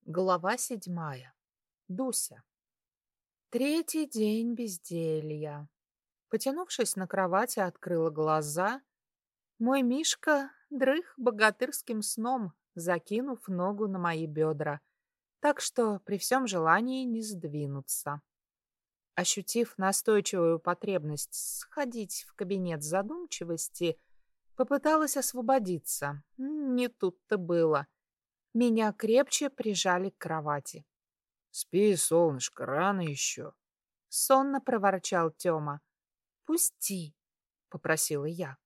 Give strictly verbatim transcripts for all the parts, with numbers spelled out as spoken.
Глава седьмая. Дуся. Третий день безделья. Потянувшись на кровати, открыла глаза. Мой Мишка дрых богатырским сном, закинув ногу на мои бедра, так что при всем желании не сдвинуться. Ощутив настойчивую потребность сходить в кабинет задумчивости, попыталась освободиться. Не тут-то было. Меня крепче прижали к кровати. Спи, солнышко, рано еще. Сонно проворчал Тёма. «Пусти», — попросила я.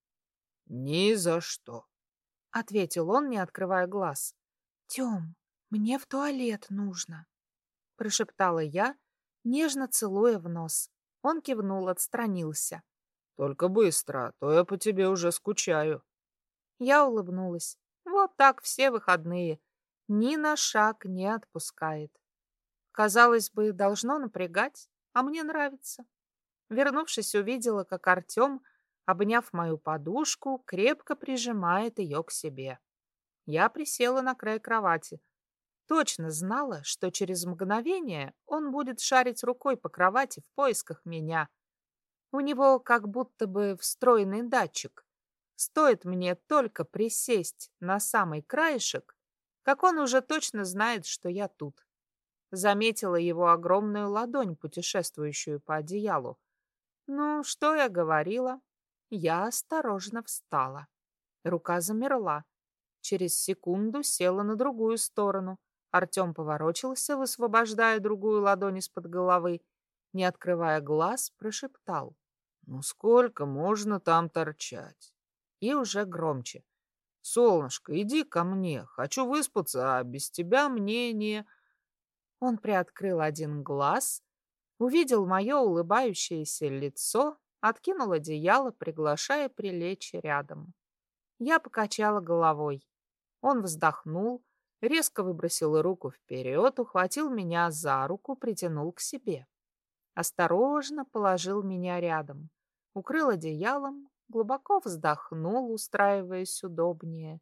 Ни за что, — ответил он, не открывая глаз. «Тём, мне в туалет нужно», — прошептала я, нежно целуя в нос. Он кивнул, отстранился. Только быстро, а то я по тебе уже скучаю. Я улыбнулась. Вот так все выходные. Ни на шаг не отпускает. Казалось бы, должно напрягать, а мне нравится. Вернувшись, увидела, как Артем, обняв мою подушку, крепко прижимает ее к себе. Я присела на край кровати. Точно знала, что через мгновение он будет шарить рукой по кровати в поисках меня. У него как будто бы встроенный датчик. Стоит мне только присесть на самый краешек, как он уже точно знает, что я тут. Заметила его огромную ладонь, путешествующую по одеялу. Ну, что я говорила? Я осторожно встала. Рука замерла. Через секунду села на другую сторону. Артем поворочился, высвобождая другую ладонь из-под головы. Не открывая глаз, прошептал. Ну сколько можно там торчать? И уже громче. Солнышко, иди ко мне. Хочу выспаться, а без тебя мне не... Он приоткрыл один глаз, увидел мое улыбающееся лицо, откинул одеяло, приглашая прилечь рядом. Я покачала головой. Он вздохнул, резко выбросил руку вперед, ухватил меня за руку, притянул к себе. Осторожно положил меня рядом, укрыл одеялом, глубоко вздохнул, устраиваясь удобнее.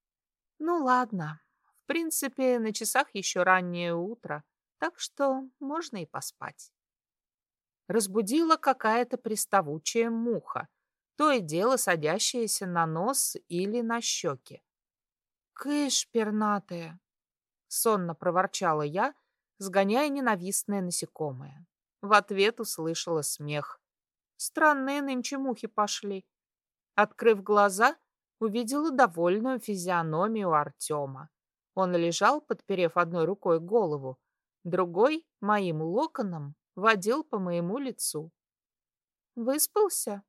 Ну ладно, в принципе, на часах еще раннее утро, так что можно и поспать. Разбудила какая-то приставучая муха, то и дело садящаяся на нос или на щеки. «Кыш, пернатая!» — сонно проворчала я, сгоняя ненавистное насекомое. В ответ услышала смех. Странные нынче мухи пошли. Открыв глаза, увидела довольную физиономию Артема. Он лежал, подперев одной рукой голову, другой, моим локоном, водил по моему лицу. «Выспался?»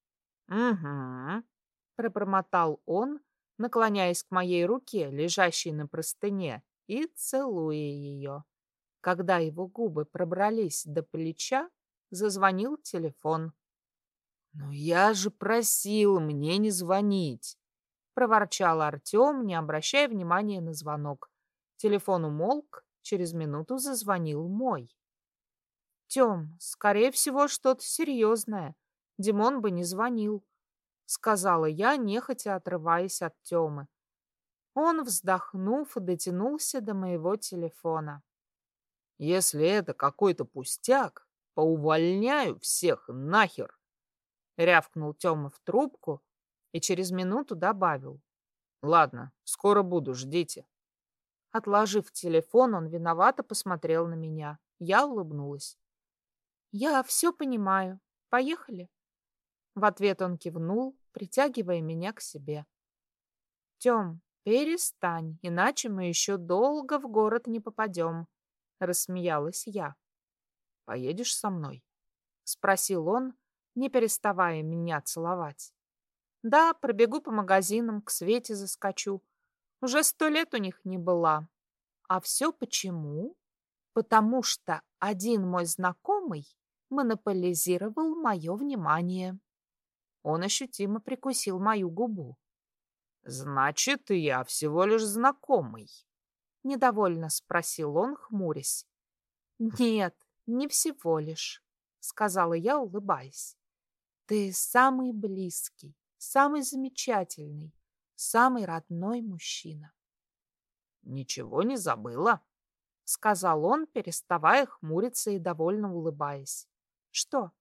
Угу. Пробормотал он, наклоняясь к моей руке, лежащей на простыне, и целуя ее. Когда его губы пробрались до плеча, зазвонил телефон. Ну я же просил мне не звонить. Проворчал Артем, не обращая внимания на звонок. Телефон умолк, через минуту зазвонил мой. «Тем, скорее всего, что-то серьезное. Димон бы не звонил», — сказала я, нехотя отрываясь от Темы. Он, вздохнув, дотянулся до моего телефона. Если это какой-то пустяк, поувольняю всех нахер. Рявкнул Тёма в трубку и через минуту добавил. Ладно, скоро буду, ждите. Отложив телефон, он виновато посмотрел на меня. Я улыбнулась. «Я все понимаю. Поехали?» В ответ он кивнул, притягивая меня к себе. «Тём, перестань, иначе мы еще долго в город не попадем», — рассмеялась я. «Поедешь со мной?» — спросил он, не переставая меня целовать. «Да, пробегу по магазинам, к Свете заскочу. Уже сто лет у них не была. А все почему? Потому что один мой знакомый монополизировал мое внимание». Он ощутимо прикусил мою губу. «Значит, я всего лишь знакомый?» — недовольно спросил он, хмурясь. «Нет, не всего лишь», — сказала я, улыбаясь. «Ты самый близкий, самый замечательный, самый родной мужчина». «Ничего не забыла?» сказал он, переставая хмуриться и довольно улыбаясь. Что?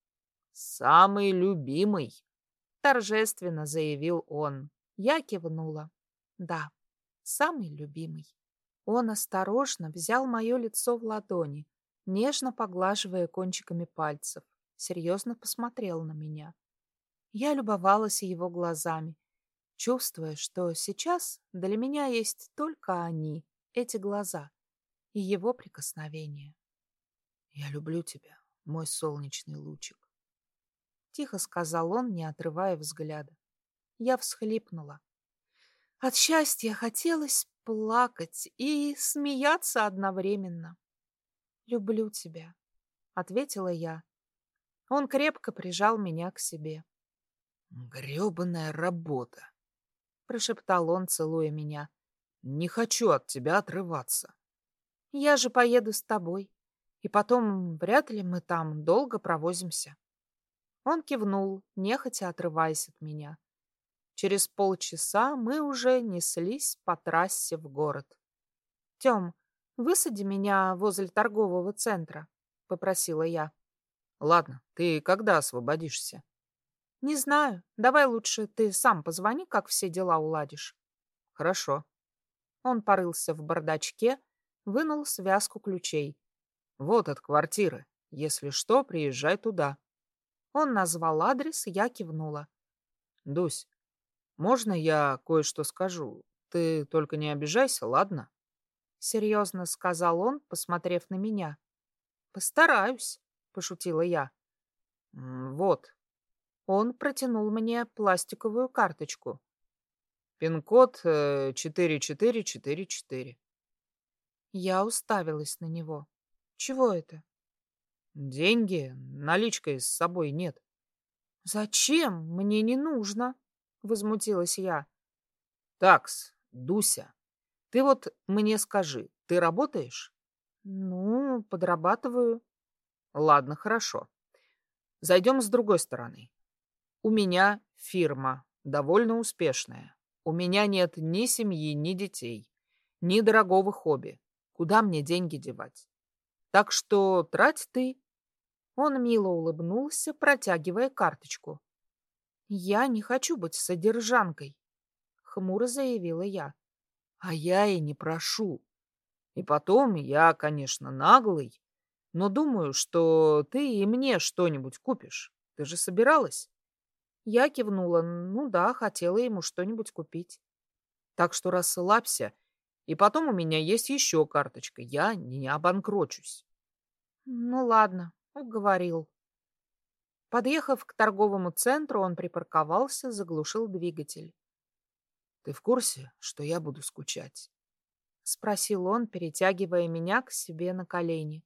Самый любимый, Торжественно заявил он. Я кивнула. Да, самый любимый. Он осторожно взял мое лицо в ладони, нежно поглаживая кончиками пальцев, серьезно посмотрел на меня. Я любовалась его глазами, чувствуя, что сейчас для меня есть только они, эти глаза, и его прикосновение. «Я люблю тебя, мой солнечный лучик», — тихо сказал он, не отрывая взгляда. Я всхлипнула. От счастья хотелось плакать и смеяться одновременно. «Люблю тебя», — ответила я. Он крепко прижал меня к себе. «Гребаная работа», — прошептал он, целуя меня. «Не хочу от тебя отрываться». «Я же поеду с тобой, и потом вряд ли мы там долго провозимся». Он кивнул, нехотя отрываясь от меня. Через полчаса мы уже неслись по трассе в город. «Тем, высади меня возле торгового центра», — попросила я. «Ладно, ты когда освободишься?» «Не знаю. Давай лучше ты сам позвони, как все дела уладишь». «Хорошо». Он порылся в бардачке, вынул связку ключей. «Вот от квартиры. Если что, приезжай туда». Он назвал адрес, я кивнула. «Дусь, можно я кое-что скажу? Ты только не обижайся, ладно?» Серьезно сказал он, посмотрев на меня. «Постараюсь», — пошутила я. «Вот». Он протянул мне пластиковую карточку. Пин-код четыре четыре четыре четыре. Я уставилась на него. Чего это? Деньги, наличкой с собой нет. Зачем? Мне не нужно, возмутилась я. Такс, Дуся, ты вот мне скажи, ты работаешь? Ну, подрабатываю. Ладно, хорошо. Зайдем с другой стороны. У меня фирма, довольно успешная. У меня нет ни семьи, ни детей, ни дорогого хобби. Куда мне деньги девать? Так что трать ты. Он мило улыбнулся, протягивая карточку. Я не хочу быть содержанкой, хмуро заявила я. А я и не прошу. И потом, я, конечно, наглый, но думаю, что ты и мне что-нибудь купишь. Ты же собиралась? Я кивнула. Ну да, хотела ему что-нибудь купить. Так что расслабься. И потом у меня есть еще карточка. Я не обанкрочусь. Ну ладно, уговорил. Подъехав к торговому центру, он припарковался, заглушил двигатель. Ты в курсе, что я буду скучать? Спросил он, перетягивая меня к себе на колени.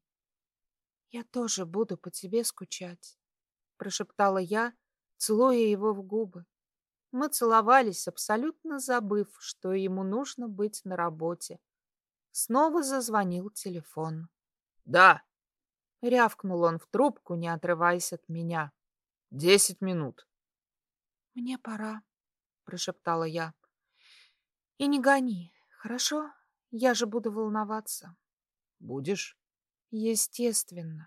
Я тоже буду по тебе скучать, прошептала я, целуя его в губы. Мы целовались, абсолютно забыв, что ему нужно быть на работе. Снова зазвонил телефон. Да. Рявкнул он в трубку, не отрываясь от меня. Десять минут. Мне пора, прошептала я. И не гони, хорошо? Я же буду волноваться. Будешь? Естественно.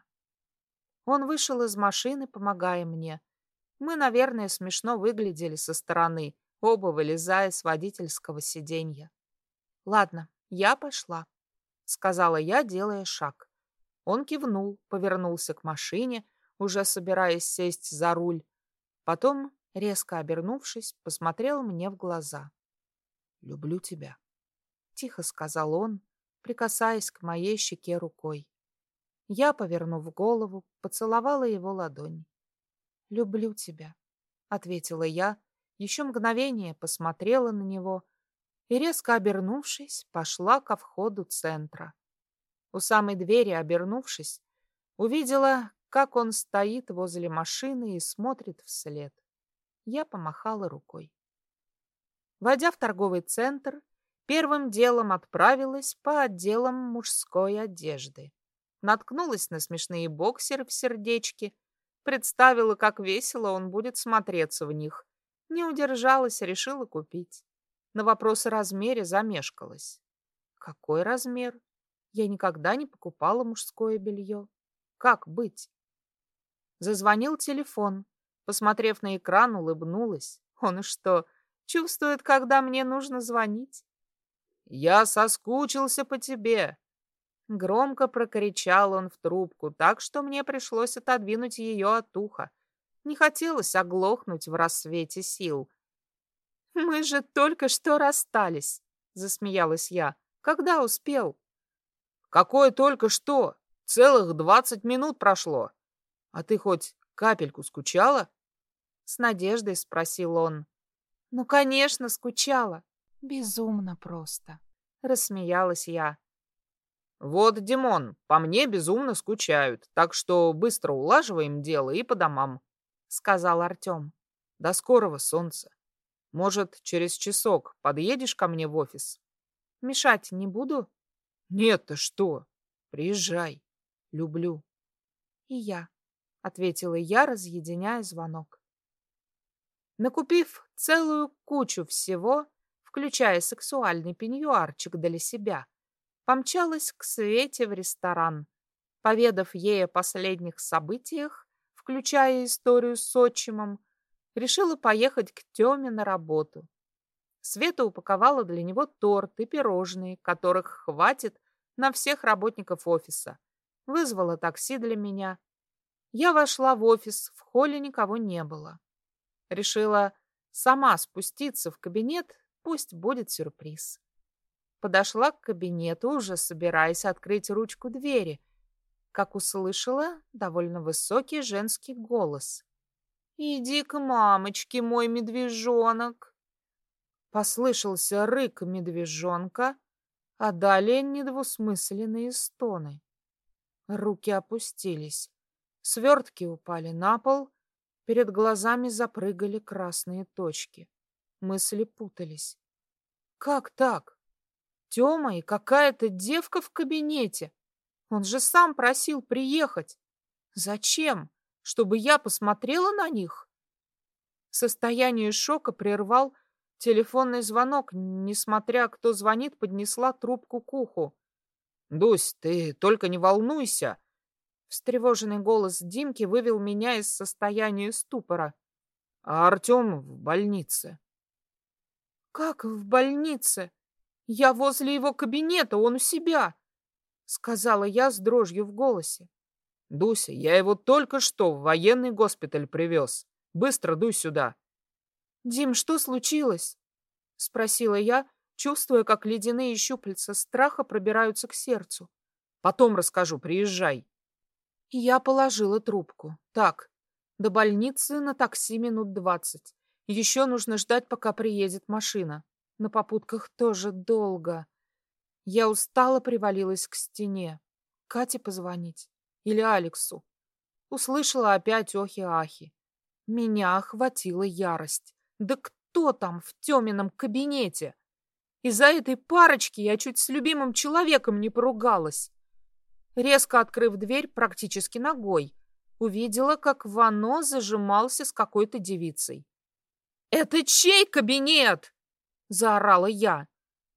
Он вышел из машины, помогая мне. Мы, наверное, смешно выглядели со стороны, оба вылезая с водительского сиденья. Ладно, я пошла, сказала я, делая шаг. Он кивнул, повернулся к машине, уже собираясь сесть за руль. Потом, резко обернувшись, посмотрел мне в глаза. «Люблю тебя», — тихо сказал он, прикасаясь к моей щеке рукой. Я, повернув голову, поцеловала его ладонь. «Люблю тебя», — ответила я, еще мгновение посмотрела на него и, резко обернувшись, пошла ко входу центра. У самой двери, обернувшись, увидела, как он стоит возле машины и смотрит вслед. Я помахала рукой. Войдя в торговый центр, первым делом отправилась по отделам мужской одежды. Наткнулась на смешные боксеры в сердечке, представила, как весело он будет смотреться в них. Не удержалась, решила купить. На вопрос о размере замешкалась. Какой размер? Я никогда не покупала мужское белье. Как быть? Зазвонил телефон. Посмотрев на экран, улыбнулась. Он что, чувствует, когда мне нужно звонить? «Я соскучился по тебе!» Громко прокричал он в трубку, так что мне пришлось отодвинуть ее от уха. Не хотелось оглохнуть в рассвете сил. «Мы же только что расстались», — засмеялась я. «Когда успел?» «Какое только что! Целых двадцать минут прошло! А ты хоть капельку скучала?» С надеждой спросил он. «Ну, конечно, скучала. Безумно просто», — рассмеялась я. «Вот, Димон, по мне безумно скучают, так что быстро улаживаем дело и по домам», — сказал Артем. «До скорого, солнца. Может, через часок подъедешь ко мне в офис?» «Мешать не буду?» «Нет, ты что? Приезжай. Люблю». «И я», — ответила я, разъединяя звонок. Накупив целую кучу всего, включая сексуальный пеньюарчик для себя, помчалась к Свете в ресторан. Поведав ей о последних событиях, включая историю с отчимом, решила поехать к Тёме на работу. Света упаковала для него торт и пирожные, которых хватит на всех работников офиса. Вызвала такси для меня. Я вошла в офис, в холле никого не было. Решила сама спуститься в кабинет, пусть будет сюрприз. Подошла к кабинету, уже собираясь открыть ручку двери, как услышала довольно высокий женский голос. «Иди к мамочке, мой медвежонок!» Послышался рык медвежонка, а далее недвусмысленные стоны. Руки опустились, свертки упали на пол, перед глазами запрыгали красные точки. Мысли путались. Как так? Тёма и какая-то девка в кабинете. Он же сам просил приехать. Зачем? Чтобы я посмотрела на них? Состояние шока прервал телефонный звонок. Несмотря кто звонит, поднесла трубку к уху. «Дусь, ты только не волнуйся!» Встревоженный голос Димки вывел меня из состояния ступора. «А Артем в больнице». «Как в больнице? Я возле его кабинета, он у себя!» Сказала я с дрожью в голосе. «Дуся, я его только что в военный госпиталь привез. Быстро дуй сюда!» «Дим, что случилось?» Спросила я, чувствуя, как ледяные щупальца страха пробираются к сердцу. «Потом расскажу, приезжай». Я положила трубку. Так, до больницы на такси минут двадцать. Еще нужно ждать, пока приедет машина. На попутках тоже долго. Я устало привалилась к стене. Кате позвонить? Или Алексу? Услышала опять охи-ахи. Меня охватила ярость. Да кто там в Тёмином кабинете? Из-за этой парочки я чуть с любимым человеком не поругалась. Резко открыв дверь практически ногой, увидела, как Вано зажимался с какой-то девицей. «Это чей кабинет?» — заорала я.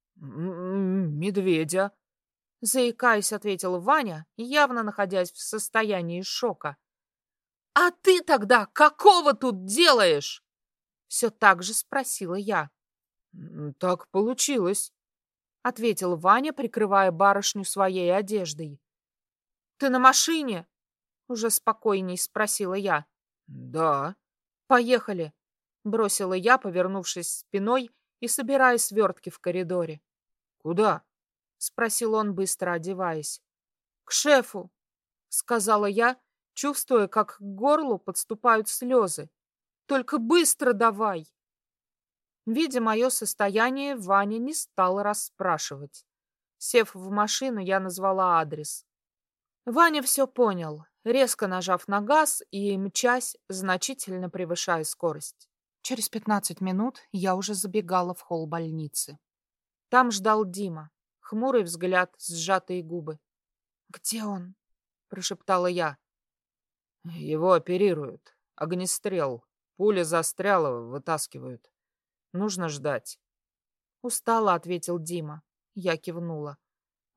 «Медведя», — заикаясь, ответил Ваня, явно находясь в состоянии шока. «А ты тогда какого тут делаешь?» — все так же спросила я. «Так получилось», — ответил Ваня, прикрывая барышню своей одеждой. «Ты на машине?» — уже спокойней спросила я. «Да». «Поехали», — бросила я, повернувшись спиной и собирая свертки в коридоре. «Куда?» — спросил он, быстро одеваясь. «К шефу», — сказала я, чувствуя, как к горлу подступают слезы. «Только быстро давай!» Видя мое состояние, Ваня не стал расспрашивать. Сев в машину, я назвала адрес. Ваня все понял, резко нажав на газ и мчась, значительно превышая скорость. Через пятнадцать минут я уже забегала в холл больницы. Там ждал Дима. Хмурый взгляд, сжатые губы. «Где он?» – прошептала я. «Его оперируют. Огнестрел. Пуля застряла, вытаскивают. Нужно ждать». Устало ответил Дима. Я кивнула.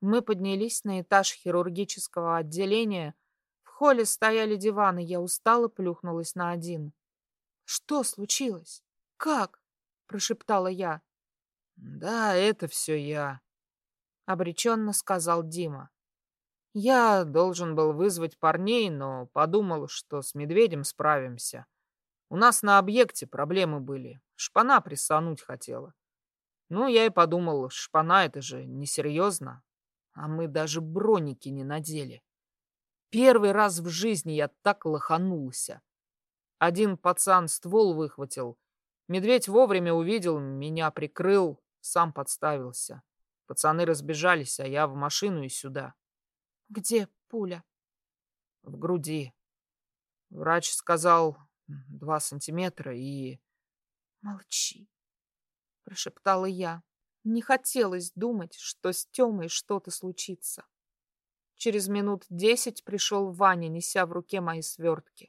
Мы поднялись на этаж хирургического отделения. В холле стояли диваны, я устало плюхнулась на один. «Что случилось? Как?» — прошептала я. «Да, это все я», — обреченно сказал Дима. «Я должен был вызвать парней, но подумал, что с медведем справимся. У нас на объекте проблемы были. Шпана прессануть хотела. Ну, я и подумал, шпана — это же несерьезно. А мы даже броники не надели. Первый раз в жизни я так лоханулся. Один пацан ствол выхватил. Медведь вовремя увидел, меня прикрыл, сам подставился. Пацаны разбежались, а я в машину и сюда. «Где пуля?» В груди. Врач сказал два сантиметра и... «Молчи», — прошептала я. Не хотелось думать, что с Тёмой что-то случится. Через минут десять пришел Ваня, неся в руке мои свертки.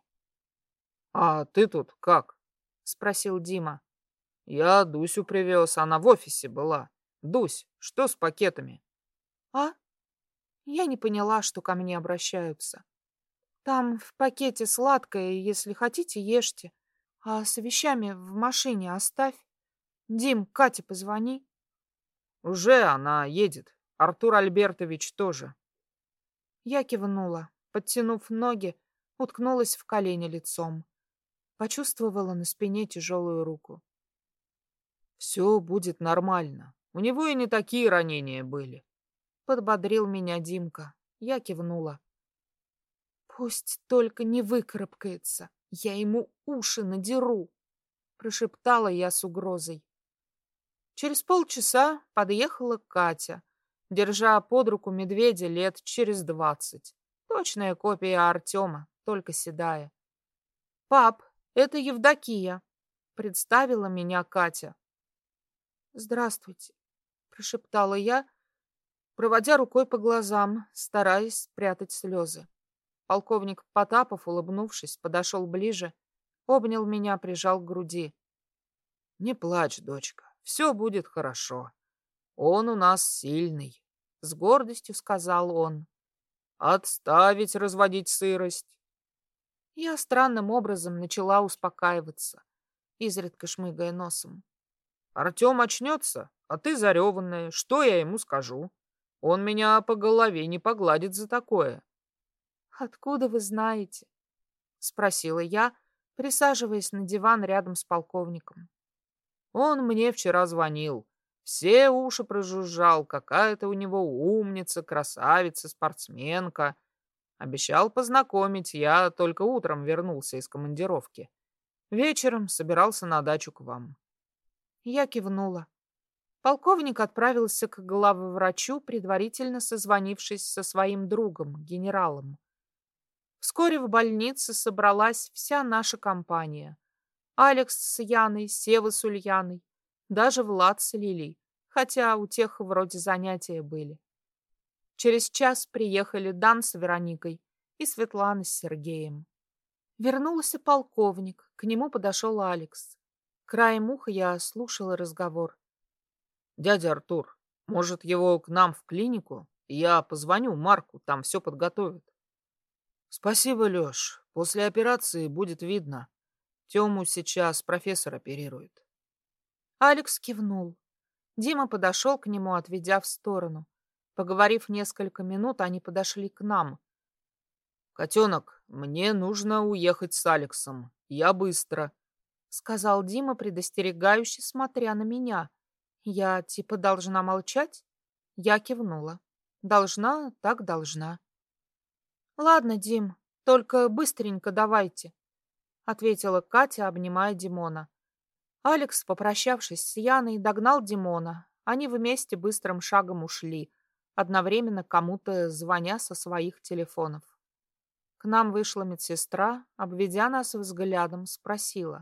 «А ты тут как?» — спросил Дима. «Я Дусю привез, она в офисе была. Дусь, что с пакетами?» «А?» Я не поняла, что ко мне обращаются. «Там в пакете сладкое, если хотите, ешьте. А с вещами в машине оставь. Дим, Кате позвони». «Уже она едет. Артур Альбертович тоже». Я кивнула, подтянув ноги, уткнулась в колени лицом. Почувствовала на спине тяжелую руку. «Все будет нормально. У него и не такие ранения были», — подбодрил меня Димка. Я кивнула. «Пусть только не выкарабкается, я ему уши надеру», — прошептала я с угрозой. Через полчаса подъехала Катя, держа под руку медведя лет через двадцать. Точная копия Артема, только седая. «Пап, это Евдокия», — представила меня Катя. «Здравствуйте», — прошептала я, проводя рукой по глазам, стараясь спрятать слезы. Полковник Потапов, улыбнувшись, подошел ближе, обнял меня, прижал к груди. «Не плачь, дочка, все будет хорошо. Он у нас сильный», — с гордостью сказал он. «Отставить разводить сырость». Я странным образом начала успокаиваться, изредка шмыгая носом. «Артем очнется, а ты зареванная. Что я ему скажу? Он меня по голове не погладит за такое». «Откуда вы знаете?» — спросила я, присаживаясь на диван рядом с полковником. «Он мне вчера звонил. Все уши прожужжал, какая-то у него умница, красавица, спортсменка. Обещал познакомить, я только утром вернулся из командировки. Вечером собирался на дачу к вам». Я кивнула. Полковник отправился к главврачу, предварительно созвонившись со своим другом, генералом. Вскоре в больнице собралась вся наша компания. Алекс с Яной, Сева с Ульяной, даже Влад с Лилей, хотя у тех вроде занятия были. Через час приехали Дан с Вероникой и Светлана с Сергеем. Вернулся полковник, к нему подошел Алекс. Краем уха я слушала разговор. «Дядя Артур, может, его к нам в клинику? Я позвоню Марку, там все подготовят». «Спасибо, Леш. После операции будет видно. Тему сейчас профессор оперирует». Алекс кивнул. Дима подошел к нему, отведя в сторону. Поговорив несколько минут, они подошли к нам. «Котенок, мне нужно уехать с Алексом. Я быстро», — сказал Дима, предостерегающе смотря на меня. Я типа должна молчать? Я кивнула. Должна, так должна. «Ладно, Дим, только быстренько давайте», — ответила Катя, обнимая Димона. Алекс, попрощавшись с Яной, догнал Димона. Они вместе быстрым шагом ушли, одновременно кому-то звоня со своих телефонов. К нам вышла медсестра, обведя нас взглядом, спросила.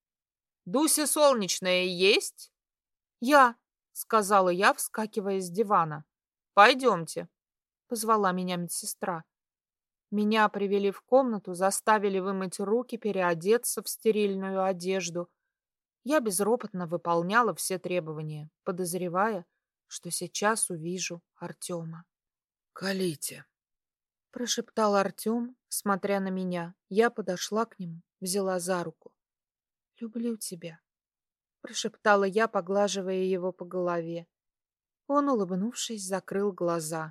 «Дуся солнечная есть?» «Я», — сказала я, вскакивая с дивана. «Пойдемте», — позвала меня медсестра. Меня привели в комнату, заставили вымыть руки, переодеться в стерильную одежду. Я безропотно выполняла все требования, подозревая, что сейчас увижу Артема. Колите, прошептал Артем, смотря на меня. Я подошла к нему, взяла за руку. «Люблю тебя», — прошептала я, поглаживая его по голове. Он, улыбнувшись, закрыл глаза.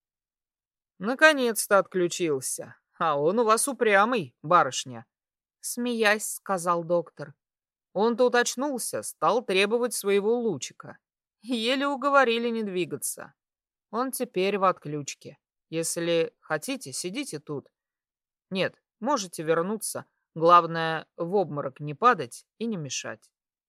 Наконец-то отключился. А он у вас упрямый, барышня. Смеясь, сказал доктор. Он тут очнулся, стал требовать своего лучика. Еле уговорили не двигаться. Он теперь в отключке. Если хотите, сидите тут. Нет, можете вернуться. Главное, в обморок не падать и не мешать.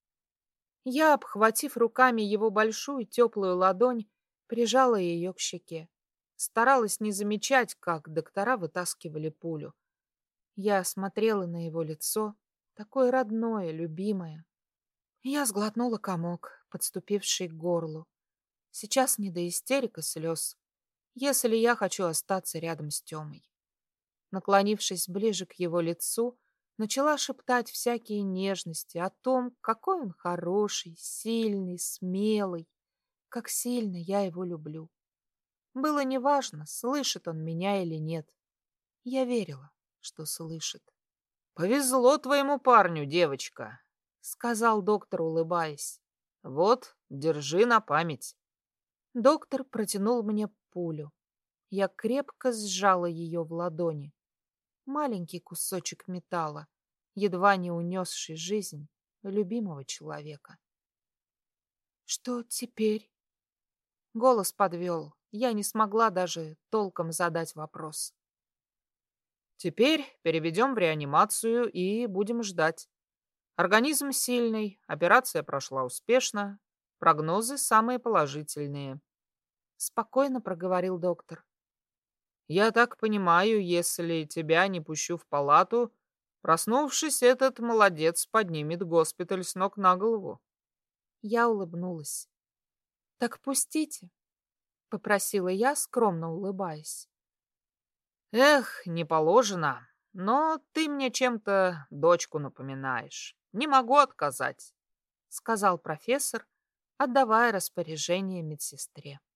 Я, обхватив руками его большую теплую ладонь, прижала ее к щеке. Старалась не замечать, как доктора вытаскивали пулю. Я смотрела на его лицо, такое родное, любимое. Я сглотнула комок, подступивший к горлу. Сейчас не до истерик и слез, если я хочу остаться рядом с Тёмой. Наклонившись ближе к его лицу, начала шептать всякие нежности о том, какой он хороший, сильный, смелый, как сильно я его люблю. Было неважно, слышит он меня или нет. Я верила, что слышит. «Повезло твоему парню, девочка», — сказал доктор, улыбаясь. «Вот, держи на память». Доктор протянул мне пулю. Я крепко сжала ее в ладони. Маленький кусочек металла, едва не унесший жизнь любимого человека. «Что теперь?» Голос подвел. Я не смогла даже толком задать вопрос. «Теперь переведем в реанимацию и будем ждать. Организм сильный, операция прошла успешно, прогнозы самые положительные», — спокойно проговорил доктор. «Я так понимаю, если тебя не пущу в палату, проснувшись, этот молодец поднимет госпиталь с ног на голову». Я улыбнулась. «Так пустите», — попросила я, скромно улыбаясь. «Эх, не положено, но ты мне чем-то дочку напоминаешь. Не могу отказать», — сказал профессор, отдавая распоряжение медсестре.